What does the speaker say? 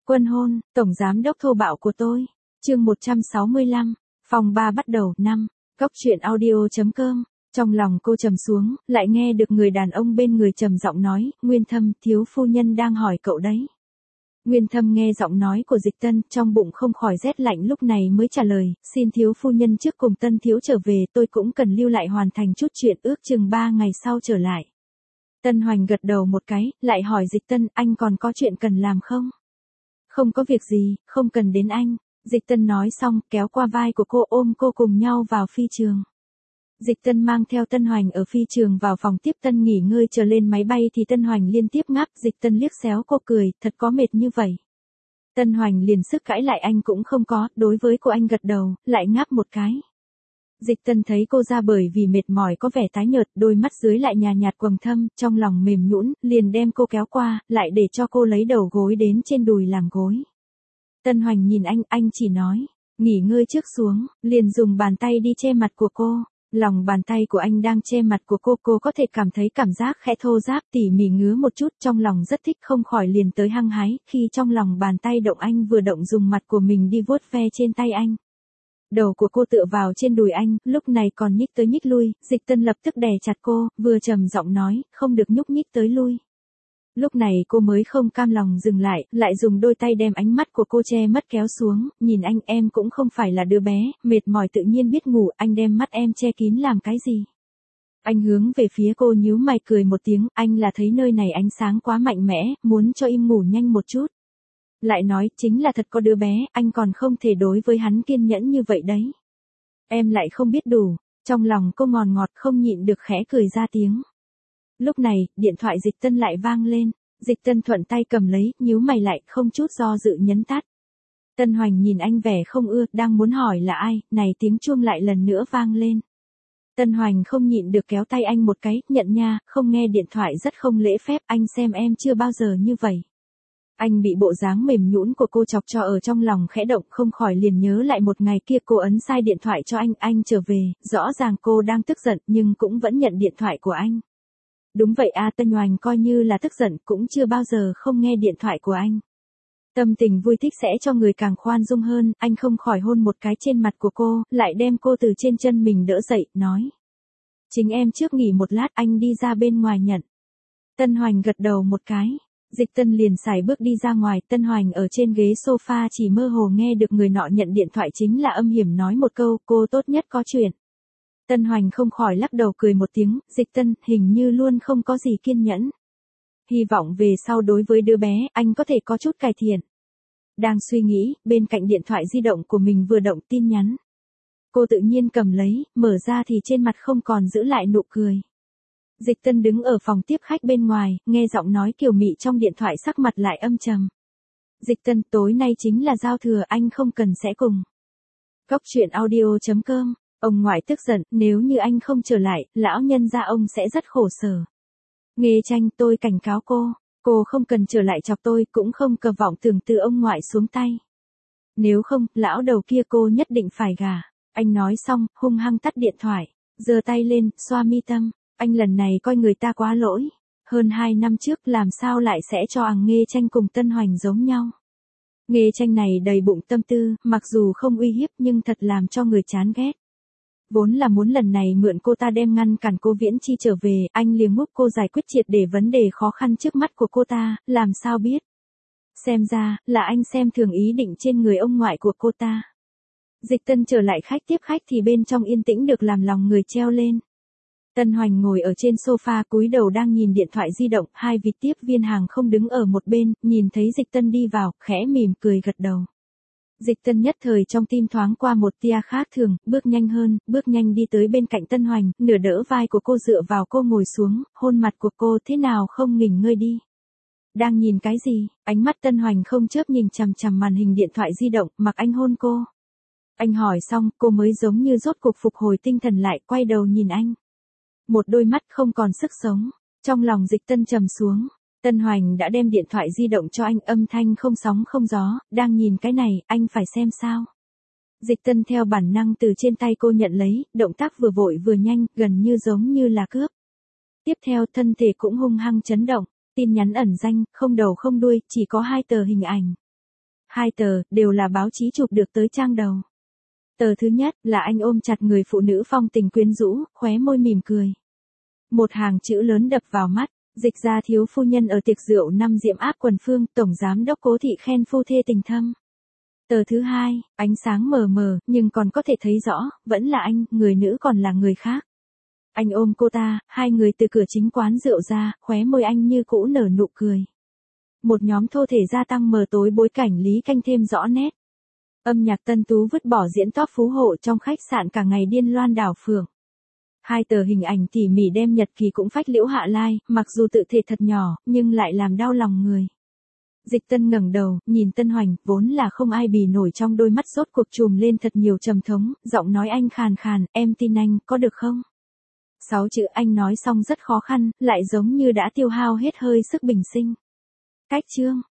Quân hôn, tổng giám đốc thô bạo của tôi. Chương 165, phòng 3 bắt đầu. 5. Góc truyện audio.com. Trong lòng cô trầm xuống, lại nghe được người đàn ông bên người trầm giọng nói, Nguyên Thâm, thiếu phu nhân đang hỏi cậu đấy. Nguyên Thâm nghe giọng nói của Dịch Tân, trong bụng không khỏi rét lạnh, lúc này mới trả lời, xin thiếu phu nhân trước cùng Tân thiếu trở về, tôi cũng cần lưu lại hoàn thành chút chuyện, ước chừng 3 ngày sau trở lại. Tân Hoành gật đầu một cái, lại hỏi Dịch Tân, anh còn có chuyện cần làm không? Không có việc gì, không cần đến anh. Dịch Tân nói xong, kéo qua vai của cô, ôm cô cùng nhau vào phi trường. Dịch Tân mang theo Tân Hoành ở phi trường vào phòng tiếp tân nghỉ ngơi, chờ lên máy bay thì Tân Hoành liên tiếp ngáp. Dịch Tân liếc xéo cô cười, thật có mệt như vậy. Tân Hoành liền sức cãi lại, anh cũng không có, đối với cô anh gật đầu, lại ngáp một cái. Dịch Tân thấy cô ra bởi vì mệt mỏi có vẻ tái nhợt, đôi mắt dưới lại nhạt nhạt quầng thâm, trong lòng mềm nhũn, liền đem cô kéo qua, lại để cho cô lấy đầu gối đến trên đùi làm gối. Tân Hoành nhìn anh chỉ nói, nghỉ ngơi trước xuống, liền dùng bàn tay đi che mặt của cô. Lòng bàn tay của anh đang che mặt của cô có thể cảm thấy cảm giác khẽ thô ráp, tỉ mỉ ngứa một chút, trong lòng rất thích, không khỏi liền tới hăng hái, khi trong lòng bàn tay động anh vừa động dùng mặt của mình đi vuốt ve trên tay anh. Đầu của cô tựa vào trên đùi anh, lúc này còn nhích tới nhích lui, Dịch Tân lập tức đè chặt cô, vừa trầm giọng nói, không được nhúc nhích tới lui. Lúc này cô mới không cam lòng dừng lại dùng đôi tay đem ánh mắt của cô che mất kéo xuống, nhìn anh, em cũng không phải là đứa bé, mệt mỏi tự nhiên biết ngủ, anh đem mắt em che kín làm cái gì? Anh hướng về phía cô nhíu mày cười một tiếng, anh là thấy nơi này ánh sáng quá mạnh mẽ, muốn cho im ngủ nhanh một chút. Lại nói, chính là thật có đứa bé, anh còn không thể đối với hắn kiên nhẫn như vậy đấy. Em lại không biết đủ, trong lòng cô ngọt ngọt không nhịn được khẽ cười ra tiếng. Lúc này, điện thoại Dịch Tân lại vang lên, Dịch Tân thuận tay cầm lấy, nhíu mày lại, không chút do dự nhấn tắt. Tân Hoành nhìn anh vẻ không ưa, đang muốn hỏi là ai, này tiếng chuông lại lần nữa vang lên. Tân Hoành không nhịn được kéo tay anh một cái, nhận nha, không nghe điện thoại rất không lễ phép, anh xem em chưa bao giờ như vậy. Anh bị bộ dáng mềm nhũn của cô chọc cho ở trong lòng khẽ động, không khỏi liền nhớ lại một ngày kia cô ấn sai điện thoại cho anh trở về, rõ ràng cô đang tức giận nhưng cũng vẫn nhận điện thoại của anh. Đúng vậy à, Tân Hoành coi như là tức giận cũng chưa bao giờ không nghe điện thoại của anh. Tâm tình vui thích sẽ cho người càng khoan dung hơn, anh không khỏi hôn một cái trên mặt của cô, lại đem cô từ trên chân mình đỡ dậy, nói. Chính em trước nghỉ một lát, anh đi ra bên ngoài nhận. Tân Hoành gật đầu một cái. Dịch Tân liền sải bước đi ra ngoài, Tân Hoành ở trên ghế sofa chỉ mơ hồ nghe được người nọ nhận điện thoại chính là âm hiểm nói một câu, cô tốt nhất có chuyện. Tân Hoành không khỏi lắc đầu cười một tiếng, Dịch Tân, hình như luôn không có gì kiên nhẫn. Hy vọng về sau đối với đứa bé, anh có thể có chút cải thiện. Đang suy nghĩ, bên cạnh điện thoại di động của mình vừa động tin nhắn. Cô tự nhiên cầm lấy, mở ra thì trên mặt không còn giữ lại nụ cười. Dịch Tân đứng ở phòng tiếp khách bên ngoài, nghe giọng nói kiều mị trong điện thoại, sắc mặt lại âm trầm. Dịch Tân, tối nay chính là giao thừa, anh không cần sẽ cùng. Góc truyện audio.com. Ông ngoại tức giận, nếu như anh không trở lại, lão nhân gia ông sẽ rất khổ sở. Nghê Tranh, tôi cảnh cáo cô không cần trở lại chọc tôi, cũng không cờ vọng tưởng từ ông ngoại xuống tay. Nếu không, lão đầu kia cô nhất định phải gả. Anh nói xong, hung hăng tắt điện thoại, giơ tay lên, xoa mi tâm. Anh lần này coi người ta quá lỗi. Hơn 2 năm trước làm sao lại sẽ cho Nghê Tranh cùng Tân Hoành giống nhau. Nghê Tranh này đầy bụng tâm tư, mặc dù không uy hiếp nhưng thật làm cho người chán ghét. Vốn là muốn lần này mượn cô ta đem ngăn cản cô Viễn Chi trở về, anh liền giúp cô giải quyết triệt để vấn đề khó khăn trước mắt của cô ta, làm sao biết. Xem ra, là anh xem thường ý định trên người ông ngoại của cô ta. Dịch Tân trở lại khách tiếp khách thì bên trong yên tĩnh được làm lòng người treo lên. Tân Hoành ngồi ở trên sofa cúi đầu đang nhìn điện thoại di động, hai vị tiếp viên hàng không đứng ở một bên, nhìn thấy Dịch Tân đi vào, khẽ mỉm cười gật đầu. Dịch Tân nhất thời trong tim thoáng qua một tia khác thường, bước nhanh đi tới bên cạnh Tân Hoành, nửa đỡ vai của cô dựa vào cô ngồi xuống, hôn mặt của cô, thế nào không nghỉ ngơi đi. Đang nhìn cái gì? Ánh mắt Tân Hoành không chớp nhìn chằm chằm màn hình điện thoại di động, mặc anh hôn cô. Anh hỏi xong, cô mới giống như rốt cuộc phục hồi tinh thần lại, quay đầu nhìn anh. Một đôi mắt không còn sức sống, trong lòng Dịch Tân trầm xuống. Tân Hoành đã đem điện thoại di động cho anh, âm thanh không sóng không gió, đang nhìn cái này, anh phải xem sao. Dịch Tân theo bản năng từ trên tay cô nhận lấy, động tác vừa vội vừa nhanh, gần như giống như là cướp. Tiếp theo thân thể cũng hung hăng chấn động, tin nhắn ẩn danh, không đầu không đuôi, chỉ có 2 tờ hình ảnh. Hai tờ, đều là báo chí chụp được tới trang đầu. Tờ thứ nhất là anh ôm chặt người phụ nữ phong tình quyến rũ, khóe môi mỉm cười. Một hàng chữ lớn đập vào mắt, Dịch gia thiếu phu nhân ở tiệc rượu năm diễm áp quần phương, tổng giám đốc Cố thị khen phu thê tình thâm. Tờ thứ hai, ánh sáng mờ mờ, nhưng còn có thể thấy rõ, vẫn là anh, người nữ còn là người khác. Anh ôm cô ta, hai người từ cửa chính quán rượu ra, khóe môi anh như cũ nở nụ cười. Một nhóm thô thể gia tăng mờ tối bối cảnh Lý Canh thêm rõ nét. Âm nhạc tân tú vứt bỏ diễn top phú hộ trong khách sạn cả ngày điên loan đảo phượng. Hai tờ hình ảnh tỉ mỉ đem nhật ký cũng phách Liễu Hạ Lai, mặc dù tự thể thật nhỏ, nhưng lại làm đau lòng người. Dịch Tân ngẩng đầu, nhìn Tân Hoành, vốn là không ai bì nổi trong đôi mắt rốt cuộc trùm lên thật nhiều trầm thống, giọng nói anh khàn khàn, em tin anh, có được không? 6 chữ anh nói xong rất khó khăn, lại giống như đã tiêu hao hết hơi sức bình sinh. Cách chương